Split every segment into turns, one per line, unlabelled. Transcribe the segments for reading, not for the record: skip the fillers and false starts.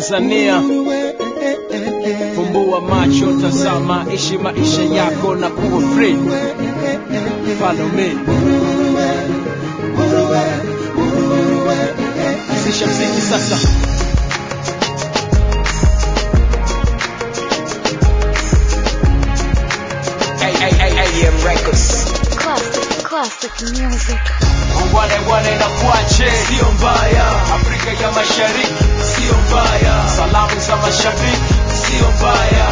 Tanzania. Fumbua macho, tazama, ishi maisha yako na kuwa free. Follow me. Sisha mziki sasa.
AM Records.
Classic music.
Wane na kuache, sio mbaya. Afrika ya Mashariki, sio mbaya. Salamu za mashabiki, sio mbaya.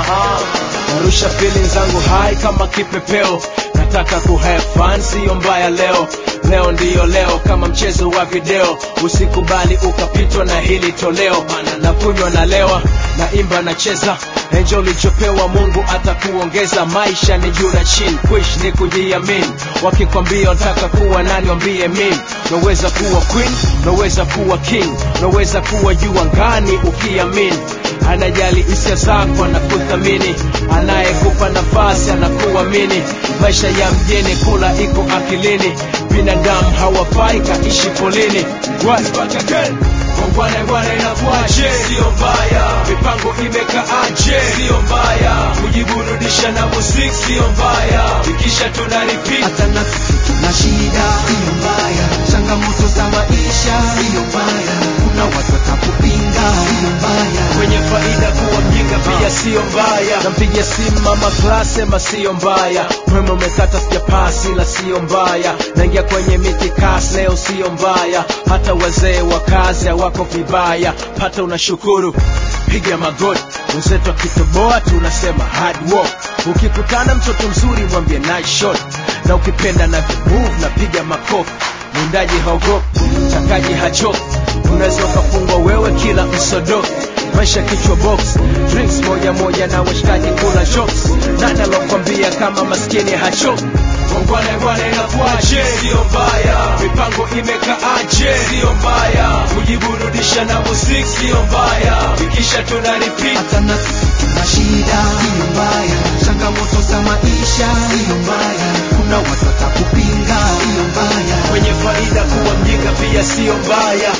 Narusha feelings zangu high kama kipepeo. Nataka have fun, sio mbaya leo. Leo ndiyo leo kama mchezo wa video. Usikubali ukapitwa na hili toleo. Na kunywa na lewa, na imba na cheza. Enjoy ulichopewa, Mungu atakuongeza. Maisha ni juu na chini, kuishi ni kujiamini. Wakikwambia unataka kuwa nani, wambie mimi. Naweza kuwa queen, naweza kuwa king, naweza kuwa juu angani ukiamini. Anajali hisia zako, anakuthamini. Anayekupa nafasi anakuamini. Maisha ya mjini, kula iko akilini. Binadamu hawafai kaishi polini. Right back again. Wane na kuache, sio mbaya. Mipango imekaaje, sio mbaya. Kujiburudisha na muziki, sio mbaya. Ikisha tuna repeat.
Hata na tuna shida, sio mbaya. Changamoto za maisha, sio mbaya. Kuna watu watakupinga, sio mbaya.
Kwenye faida kuwa mjinga pia sio mbaya. Nampigia simu mama class, sema sio mbaya. Mwema umekata sijapasi la sio mbaya. Naingia kwenye miti kasi leo, sio mbaya. Hata wazee wa kazi hawako vibaya. Pata unashukuru, piga magoti. Mwenzetu akitoboa tunasema hard work. Ukikutana mtoto mzuri mwambie nice shot. Na ukipenda na move na piga makofi. Mwindaji haogopi, mtakaji hachoki. Unaweza ukafungwa wewe kila msodo. Maisha kichwa box, drinks moja moja na washikaji kula jokes. Nani alokuambia kama maskini hachoki? Wane na kuache, sio mbaya. Mipango imekaaje, sio mbaya. Kujiburudisha na muziki, sio mbaya. Ikisha tuna repeat.
Hata na tuna shida, sio mbaya. Changamoto za maisha, sio mbaya. Kuna watu watakupinga, sio mbaya.
Kwenye faida kuwa mjinga pia sio mbaya.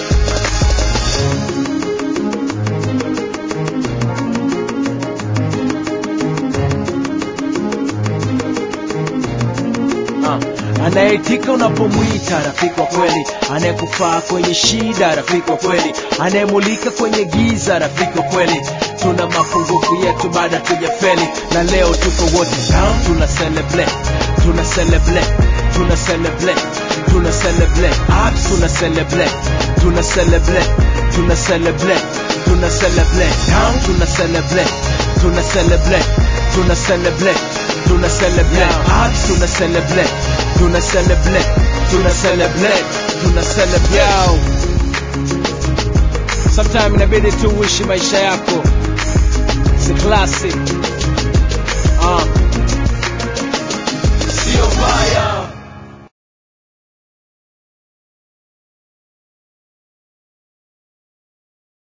Anayeitika unapomwita rafiki wa kweli. Anayekufaa kwenye shida rafiki wa kweli. Anayemulika kwenye giza rafiki wa kweli. Tuna mapungufu yetu baada tujafeli. Na leo tuko wote down, tuna celebrate. Tuna celebrate, tuna celebrate, tuna celebrate. Tuna celebrate, tuna celebrate, tuna celebrate, tuna celebrate. Down, tuna celebrate, tuna celebrate, tuna celebrate, tuna celebrate. Tuna celebrate, tuna celebrate, tuna celebrate, tuna celebrate. Sometimes inabidi tu uishi maisha yako. It's a classic.